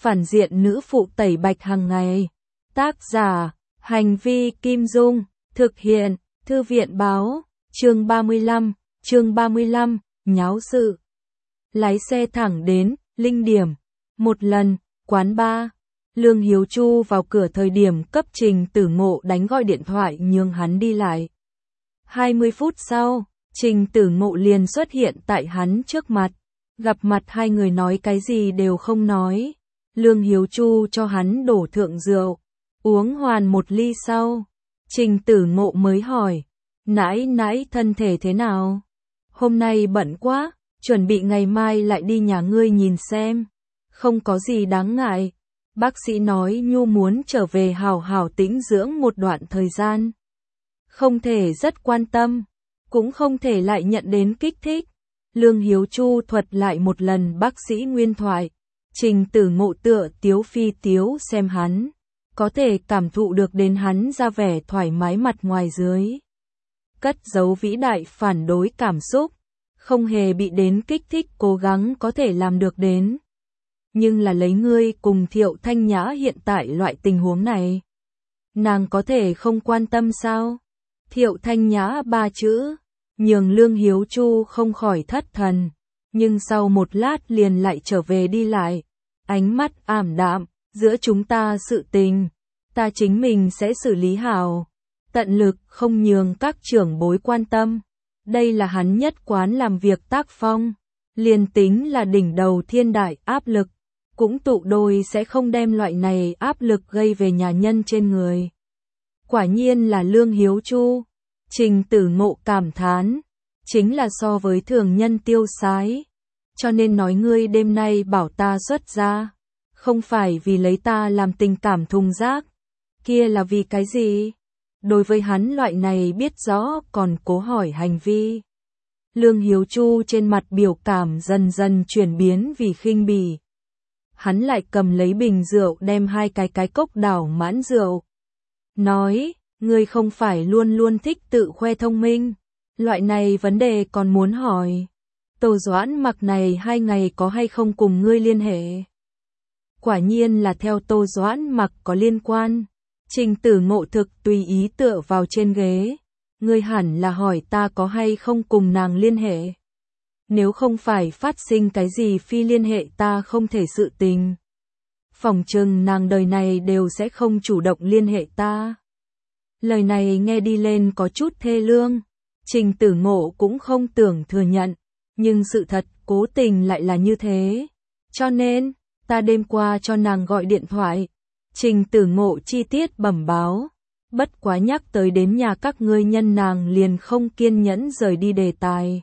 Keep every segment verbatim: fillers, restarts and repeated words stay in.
phản diện nữ phụ tẩy bạch hàng ngày. Tác giả, Hành vi Kim Dung, thực hiện, Thư viện báo, chương ba mươi lăm, chương ba mươi lăm, nháo sự. Lái xe thẳng đến, linh điểm. Một lần, quán bar, Lương Hiếu Chu vào cửa thời điểm cấp Trình Tử Ngộ đánh gọi điện thoại nhường hắn đi lại. hai mươi phút sau, Trình Tử Ngộ liền xuất hiện tại hắn trước mặt. Gặp mặt hai người nói cái gì đều không nói. Lương Hiếu Chu cho hắn đổ thượng rượu. Uống hoàn một ly sau, Trình Tử Ngộ mới hỏi, nãi nãi thân thể thế nào? Hôm nay bận quá, chuẩn bị ngày mai lại đi nhà ngươi nhìn xem. Không có gì đáng ngại. Bác sĩ nói Nhu muốn trở về hào hào tĩnh dưỡng một đoạn thời gian. Không thể rất quan tâm, cũng không thể lại nhận đến kích thích. Lương Hiếu Chu thuật lại một lần bác sĩ nguyên thoại. Trình Tử Ngộ tựa tiếu phi tiếu xem hắn, có thể cảm thụ được đến hắn ra vẻ thoải mái mặt ngoài dưới. Cất giấu vĩ đại phản đối cảm xúc, không hề bị đến kích thích cố gắng có thể làm được đến. Nhưng là lấy ngươi cùng Thiệu Thanh Nhã hiện tại loại tình huống này. Nàng có thể không quan tâm sao? Thiệu Thanh Nhã ba chữ, nhường Lương Hiếu Chu không khỏi thất thần. Nhưng sau một lát liền lại trở về đi lại. Ánh mắt ảm đạm, giữa chúng ta sự tình, ta chính mình sẽ xử lý hảo. Tận lực không nhường các trưởng bối quan tâm. Đây là hắn nhất quán làm việc tác phong. Liền tính là đỉnh đầu thiên đại áp lực, cũng tụ đôi sẽ không đem loại này áp lực gây về nhà nhân trên người. Quả nhiên là Lương Hiếu Chu. Trình Tử Ngộ cảm thán, chính là so với thường nhân tiêu sái. Cho nên nói ngươi đêm nay bảo ta xuất ra, không phải vì lấy ta làm tình cảm thùng rác, kia là vì cái gì? Đối với hắn loại này biết rõ còn cố hỏi hành vi. Lương Hiếu Chu trên mặt biểu cảm dần dần chuyển biến vì khinh bỉ. Hắn lại cầm lấy bình rượu đem hai cái cái cốc đảo mãn rượu. Nói, ngươi không phải luôn luôn thích tự khoe thông minh, loại này vấn đề còn muốn hỏi. Tô Doãn Mặc này hai ngày có hay không cùng ngươi liên hệ? Quả nhiên là theo Tô Doãn Mặc có liên quan. Trình Tử Ngộ thực tùy ý tựa vào trên ghế. Ngươi hẳn là hỏi ta có hay không cùng nàng liên hệ. Nếu không phải phát sinh cái gì phi liên hệ ta không thể sự tình. Phỏng chừng nàng đời này đều sẽ không chủ động liên hệ ta. Lời này nghe đi lên có chút thê lương. Trình Tử Ngộ cũng không tưởng thừa nhận. Nhưng sự thật cố tình lại là như thế. Cho nên, ta đêm qua cho nàng gọi điện thoại. Trình Tử Ngộ chi tiết bẩm báo. Bất quá nhắc tới đến nhà các ngươi nhân nàng liền không kiên nhẫn rời đi đề tài.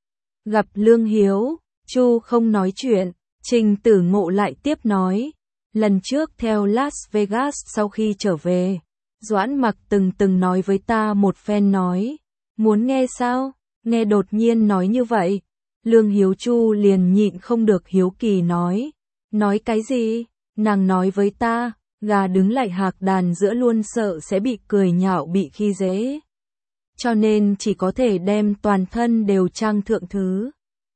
Gặp Lương Hiếu Chu không nói chuyện, Trình Tử Ngộ lại tiếp nói. Lần trước theo Las Vegas sau khi trở về, Doãn Mặc từng từng nói với ta một phen nói. Muốn nghe sao? Nghe đột nhiên nói như vậy. Lương Hiếu Chu liền nhịn không được hiếu kỳ nói. Nói cái gì? Nàng nói với ta, gà đứng lại hạc đàn giữa luôn sợ sẽ bị cười nhạo bị khi dễ. Cho nên chỉ có thể đem toàn thân đều trang thượng thứ.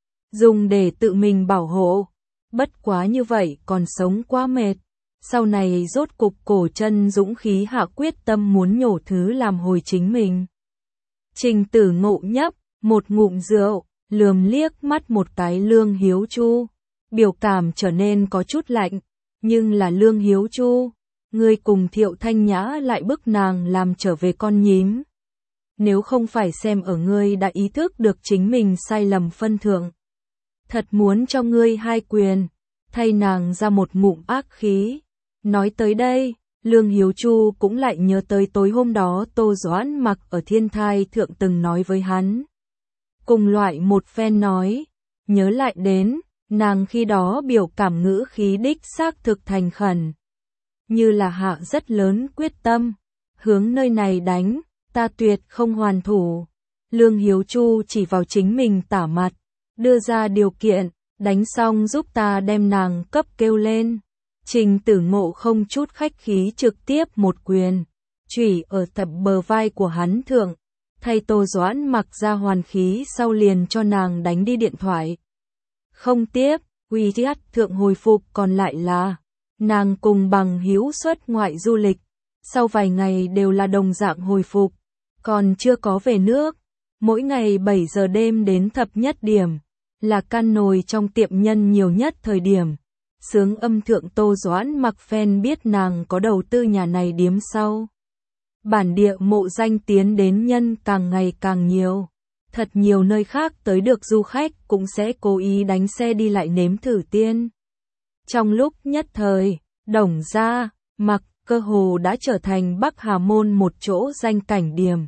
Dùng để tự mình bảo hộ. Bất quá như vậy còn sống quá mệt. Sau này rốt cục cổ chân dũng khí hạ quyết tâm muốn nhổ thứ làm hồi chính mình. Trình Tử Ngộ nhấp một ngụm rượu, lườm liếc mắt một cái Lương Hiếu Chu. Biểu cảm trở nên có chút lạnh. Nhưng là Lương Hiếu Chu, ngươi cùng Thiệu Thanh Nhã lại bức nàng làm trở về con nhím. Nếu không phải xem ở ngươi đã ý thức được chính mình sai lầm phân thượng. Thật muốn cho ngươi hai quyền, thay nàng ra một ngụm ác khí. Nói tới đây, Lương Hiếu Chu cũng lại nhớ tới tối hôm đó Tô Doãn Mặc ở Thiên Thai Thượng từng nói với hắn. Cùng loại một phen nói, nhớ lại đến, nàng khi đó biểu cảm ngữ khí đích xác thực thành khẩn. Như là hạ rất lớn quyết tâm, hướng nơi này đánh, ta tuyệt không hoàn thủ. Lương Hiếu Chu chỉ vào chính mình tả mặt, đưa ra điều kiện, đánh xong giúp ta đem nàng cấp kêu lên. Trình Tử Ngộ không chút khách khí trực tiếp một quyền, chủy ở tập bờ vai của hắn thượng, thay Tô Doãn Mặc ra hoàn khí sau liền cho nàng đánh đi điện thoại. Không tiếp, WeChat thượng hồi phục còn lại là, Nàng cùng bằng hữu xuất ngoại du lịch, sau vài ngày đều là đồng dạng hồi phục, còn chưa có về nước. Mỗi ngày bảy giờ đêm đến thập nhất điểm, là căn nồi trong tiệm nhân nhiều nhất thời điểm. Sướng âm thượng Tô Doãn Mặc fan biết nàng có đầu tư nhà này điếm sau. Bản địa mộ danh tiến đến nhân càng ngày càng nhiều. Thật nhiều nơi khác tới được du khách cũng sẽ cố ý đánh xe đi lại nếm thử tiên. Trong lúc nhất thời, Đồng Gia, Mặc cơ hồ đã trở thành Bắc Hà Môn một chỗ danh cảnh điểm.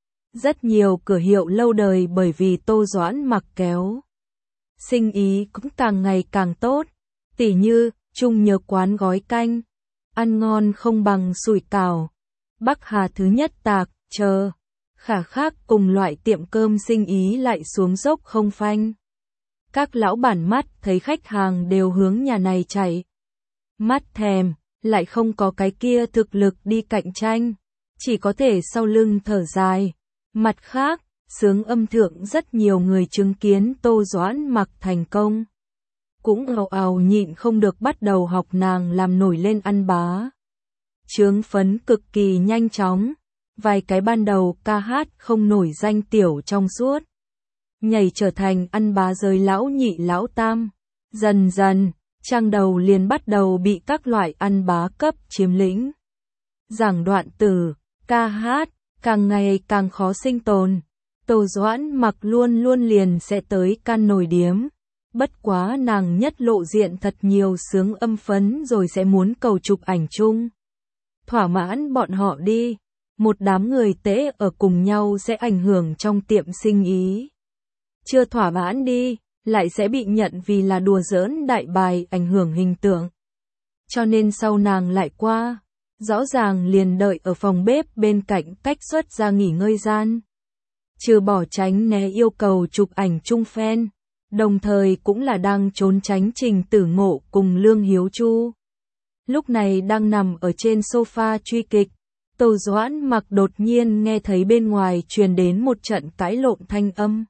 Rất nhiều cửa hiệu lâu đời bởi vì Tô Doãn Mặc kéo. Sinh ý cũng càng ngày càng tốt, tỉ như, Trung Nhớ quán gói canh, ăn ngon không bằng sủi cảo, Bắc Hà thứ nhất tạc, chờ, khả khác cùng loại tiệm cơm sinh ý lại xuống dốc không phanh. Các lão bản mắt thấy khách hàng đều hướng nhà này chạy. Mắt thèm, lại không có cái kia thực lực đi cạnh tranh, chỉ có thể sau lưng thở dài. Mặt khác, Sướng âm thượng rất nhiều người chứng kiến Tô Doãn Mặc thành công. Cũng ào ào nhịn không được bắt đầu học nàng làm nổi lên ăn bá. Chướng phấn cực kỳ nhanh chóng, vài cái ban đầu ca hát không nổi danh tiểu trong suốt. Nhảy trở thành ăn bá giới lão nhị lão tam. Dần dần, trang đầu liền bắt đầu bị các loại ăn bá cấp chiếm lĩnh. Giảng đoạn từ, ca hát, càng ngày càng khó sinh tồn. Tô Doãn Mặc luôn luôn liền sẽ tới can nồi điếm. Bất quá nàng nhất lộ diện thật nhiều sướng âm phấn rồi sẽ muốn cầu chụp ảnh chung. Thỏa mãn bọn họ đi. Một đám người tễ ở cùng nhau sẽ ảnh hưởng trong tiệm sinh ý. Chưa thỏa mãn đi, lại sẽ bị nhận vì là đùa giỡn đại bài ảnh hưởng hình tượng. Cho nên sau nàng lại qua, rõ ràng liền đợi ở phòng bếp bên cạnh cách xuất ra nghỉ ngơi gian. Trừ bỏ tránh né yêu cầu chụp ảnh chung fan, đồng thời cũng là đang trốn tránh Trình Tử Ngộ cùng Lương Hiếu Chu. Lúc này đang nằm ở trên sofa truy kịch, Tô Doãn Mặc đột nhiên nghe thấy bên ngoài truyền đến một trận cãi lộn thanh âm.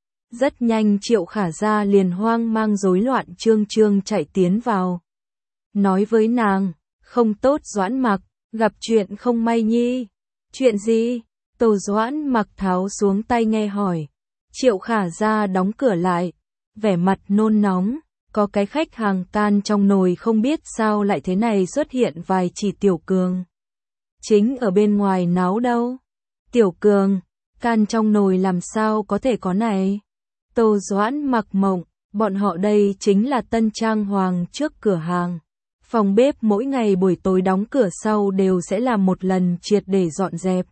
Rất nhanh Triệu Khả Gia liền hoang mang rối loạn trương trương chạy tiến vào. Nói với nàng, không tốt Doãn Mặc, gặp chuyện không may nhi. Chuyện gì? Tô Doãn Mặc tháo xuống tay nghe hỏi. Triệu Khả Gia đóng cửa lại, vẻ mặt nôn nóng, có cái khách hàng can trong nồi không biết sao lại thế này xuất hiện vài chỉ Tiểu Cường. Chính ở bên ngoài náo đâu. Tiểu Cường, can trong nồi làm sao có thể có này. Tô Doãn Mặc mộng, bọn họ đây chính là tân trang hoàng trước cửa hàng. Phòng bếp mỗi ngày buổi tối đóng cửa sau đều sẽ làm một lần triệt để dọn dẹp.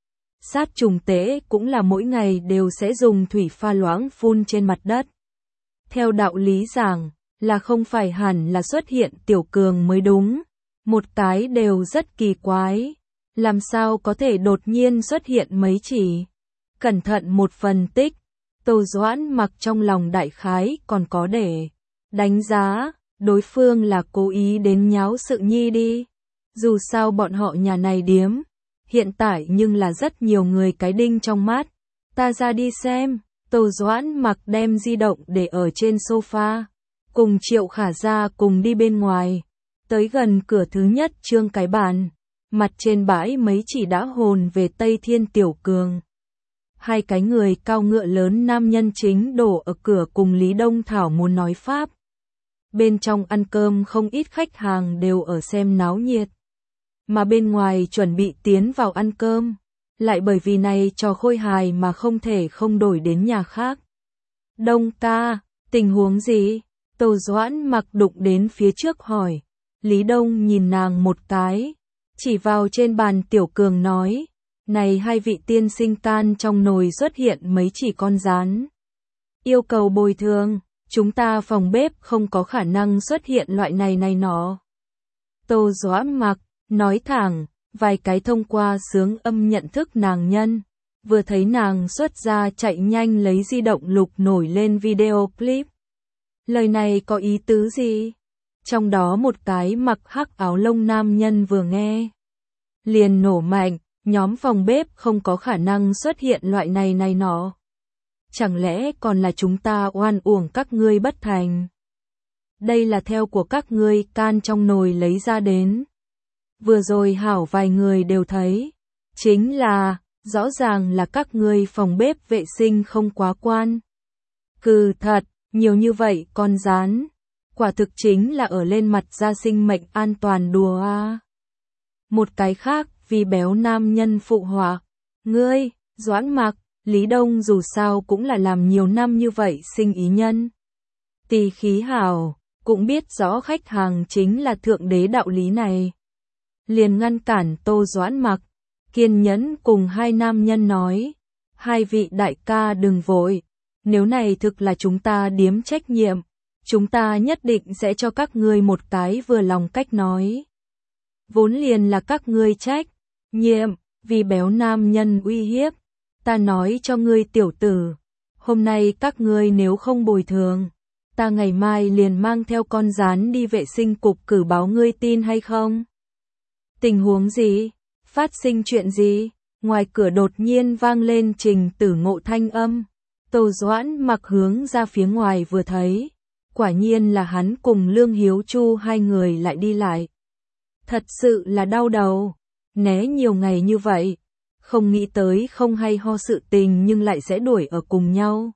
Sát trùng tễ cũng là mỗi ngày đều sẽ dùng thủy pha loãng phun trên mặt đất. Theo đạo lý giảng, là không phải hẳn là xuất hiện Tiểu Cường mới đúng. Một cái đều rất kỳ quái. Làm sao có thể đột nhiên xuất hiện mấy chỉ. Cẩn thận một phân tích, Tô Doãn Mặc trong lòng đại khái còn có để đánh giá, đối phương là cố ý đến nháo sự nhi đi. Dù sao bọn họ nhà này điếm, hiện tại nhưng là rất nhiều người cái đinh trong mắt. Ta ra đi xem. Tô Doãn Mặc đem di động để ở trên sofa, cùng Triệu Khả Gia cùng đi bên ngoài. Tới gần cửa thứ nhất trương cái bàn, mặt trên bãi mấy chỉ đã hồn về Tây Thiên Tiểu Cường. Hai cái người cao ngựa lớn nam nhân chính đổ ở cửa cùng Lý Đông Thảo muốn nói pháp. Bên trong ăn cơm không ít khách hàng đều ở xem náo nhiệt. Mà bên ngoài chuẩn bị tiến vào ăn cơm, lại bởi vì này trò khôi hài mà không thể không đổi đến nhà khác. Đông ca, tình huống gì? Tô Doãn Mặc đụng đến phía trước hỏi. Lý Đông nhìn nàng một cái, chỉ vào trên bàn Tiểu Cường nói, này hai vị tiên sinh can trong nồi xuất hiện mấy chỉ con rán. Yêu cầu bồi thường, chúng ta phòng bếp không có khả năng xuất hiện loại này này nọ. Tô Doãn Mặc, nói thẳng, vài cái thông qua sướng âm nhận thức nàng nhân, vừa thấy nàng xuất ra chạy nhanh lấy di động lục nổi lên video clip. Lời này có ý tứ gì? Trong đó một cái mặc hắc áo lông nam nhân vừa nghe, liền nổ mạnh, nhóm phòng bếp không có khả năng xuất hiện loại này này nọ. Chẳng lẽ còn là chúng ta oan uổng các ngươi bất thành? đây là theo của các ngươi can trong nồi lấy ra đến. Vừa rồi hảo vài người đều thấy, chính là, rõ ràng là các ngươi phòng bếp vệ sinh không quá quan. Cừ thật, nhiều như vậy con rán, quả thực chính là ở lên mặt ra sinh mệnh an toàn đùa a. Một cái khác, vì béo nam nhân phụ họa, ngươi, Doãn Mặc, Lý Đông dù sao cũng là làm nhiều năm như vậy sinh ý nhân. Tỳ khí hảo, cũng biết rõ khách hàng chính là thượng đế đạo lý này. Liền ngăn cản Tô Doãn Mặc, kiên nhẫn cùng hai nam nhân nói, hai vị đại ca đừng vội, nếu này thực là chúng ta điếm trách nhiệm, chúng ta nhất định sẽ cho các ngươi một cái vừa lòng cách nói. Vốn liền là các ngươi trách nhiệm, vì béo nam nhân uy hiếp, ta nói cho ngươi tiểu tử, hôm nay các ngươi nếu không bồi thường, ta ngày mai liền mang theo con rán đi vệ sinh cục cử báo ngươi tin hay không? Tình huống gì? Phát sinh chuyện gì? Ngoài cửa đột nhiên vang lên Trình Tử Ngộ thanh âm. Tô Doãn Mặc hướng ra phía ngoài vừa thấy, quả nhiên là hắn cùng Lương Hiếu Chu hai người lại đi lại. Thật sự là đau đầu, né nhiều ngày như vậy, không nghĩ tới không hay ho sự tình nhưng lại sẽ đuổi ở cùng nhau.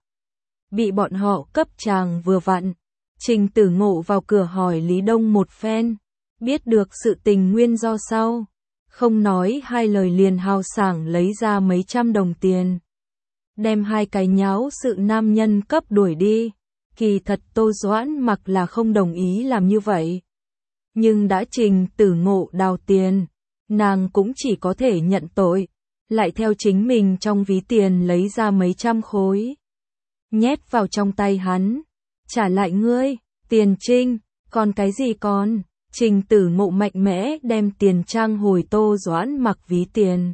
Bị bọn họ cấp chàng vừa vặn, Trình Tử Ngộ vào cửa hỏi Lý Đông một phen, biết được sự tình nguyên do sau, không nói hai lời liền hào sảng lấy ra mấy trăm đồng tiền. Đem hai cái nháo sự nam nhân cấp đuổi đi, kỳ thật Tô Doãn Mặc là không đồng ý làm như vậy. Nhưng đã Trình Tử Ngộ đào tiền, nàng cũng chỉ có thể nhận tội, lại theo chính mình trong ví tiền lấy ra mấy trăm khối. Nhét vào trong tay hắn, trả lại ngươi, tiền trinh, còn cái gì còn? Trình Tử Ngộ mạnh mẽ đem tiền trang hồi Tô Doãn Mặc ví tiền.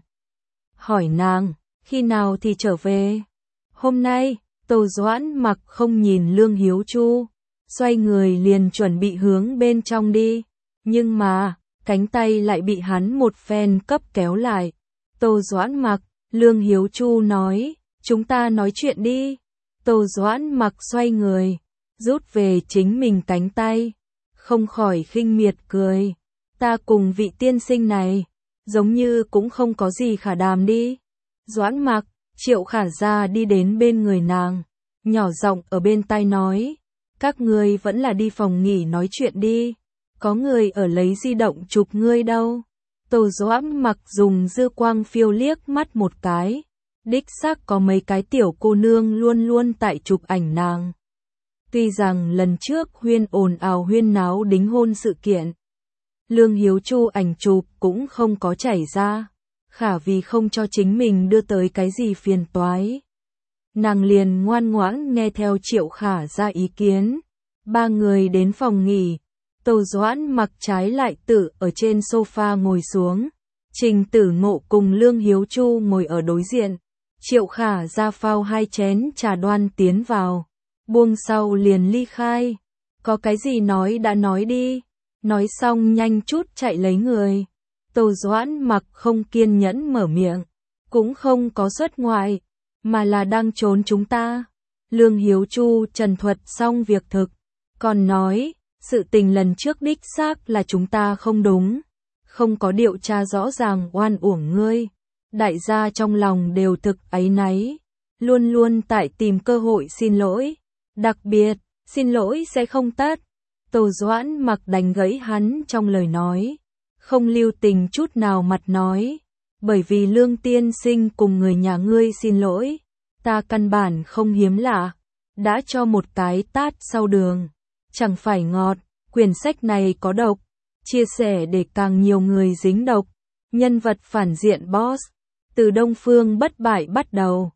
Hỏi nàng, khi nào thì trở về? Hôm nay, Tô Doãn Mặc không nhìn Lương Hiếu Chu, xoay người liền chuẩn bị hướng bên trong đi, nhưng mà, cánh tay lại bị hắn một phen cấp kéo lại. Tô Doãn Mặc, Lương Hiếu Chu nói, chúng ta nói chuyện đi. Tô Doãn Mặc xoay người, rút về chính mình cánh tay, không khỏi khinh miệt cười. Ta cùng vị tiên sinh này, giống như cũng không có gì khả đàm đi. Doãn Mặc, Triệu Khả Gia đi đến bên người nàng, nhỏ giọng ở bên tai nói, các ngươi vẫn là đi phòng nghỉ nói chuyện đi, có người ở lấy di động chụp ngươi đâu. Tô Doãn Mặc dùng dư quang phiêu liếc mắt một cái, đích xác có mấy cái tiểu cô nương luôn luôn tại chụp ảnh nàng. Tuy rằng lần trước huyên ồn ào huyên náo đính hôn sự kiện, Lương Hiếu Chu ảnh chụp cũng không có chảy ra, khả vì không cho chính mình đưa tới cái gì phiền toái. Nàng liền ngoan ngoãn nghe theo Triệu Khả ra ý kiến. Ba người đến phòng nghỉ, Tô Doãn Mặc trái lại tự ở trên sofa ngồi xuống. Trình Tử Ngộ cùng Lương Hiếu Chu ngồi ở đối diện. Triệu Khả ra phao hai chén trà đoan tiến vào, buông sau liền ly khai. Có cái gì nói đã nói đi, nói xong nhanh chút chạy lấy người. Tô Doãn Mặc không kiên nhẫn mở miệng, cũng không có xuất ngoại, mà là đang trốn chúng ta. Lương Hiếu Chu trần thuật xong việc thực, còn nói, sự tình lần trước đích xác là chúng ta không đúng, không có điều tra rõ ràng oan uổng ngươi. Đại gia trong lòng đều thực áy náy, luôn luôn tại tìm cơ hội xin lỗi, đặc biệt, xin lỗi sẽ không tất. Tô Doãn Mặc đánh gãy hắn trong lời nói, không lưu tình chút nào mặt nói, bởi vì Lương tiên sinh cùng người nhà ngươi xin lỗi, ta căn bản không hiếm lạ, đã cho một cái tát sau đường, chẳng phải ngọt, quyển sách này có độc, chia sẻ để càng nhiều người dính độc, nhân vật phản diện boss, từ Đông Phương Bất Bại bắt đầu,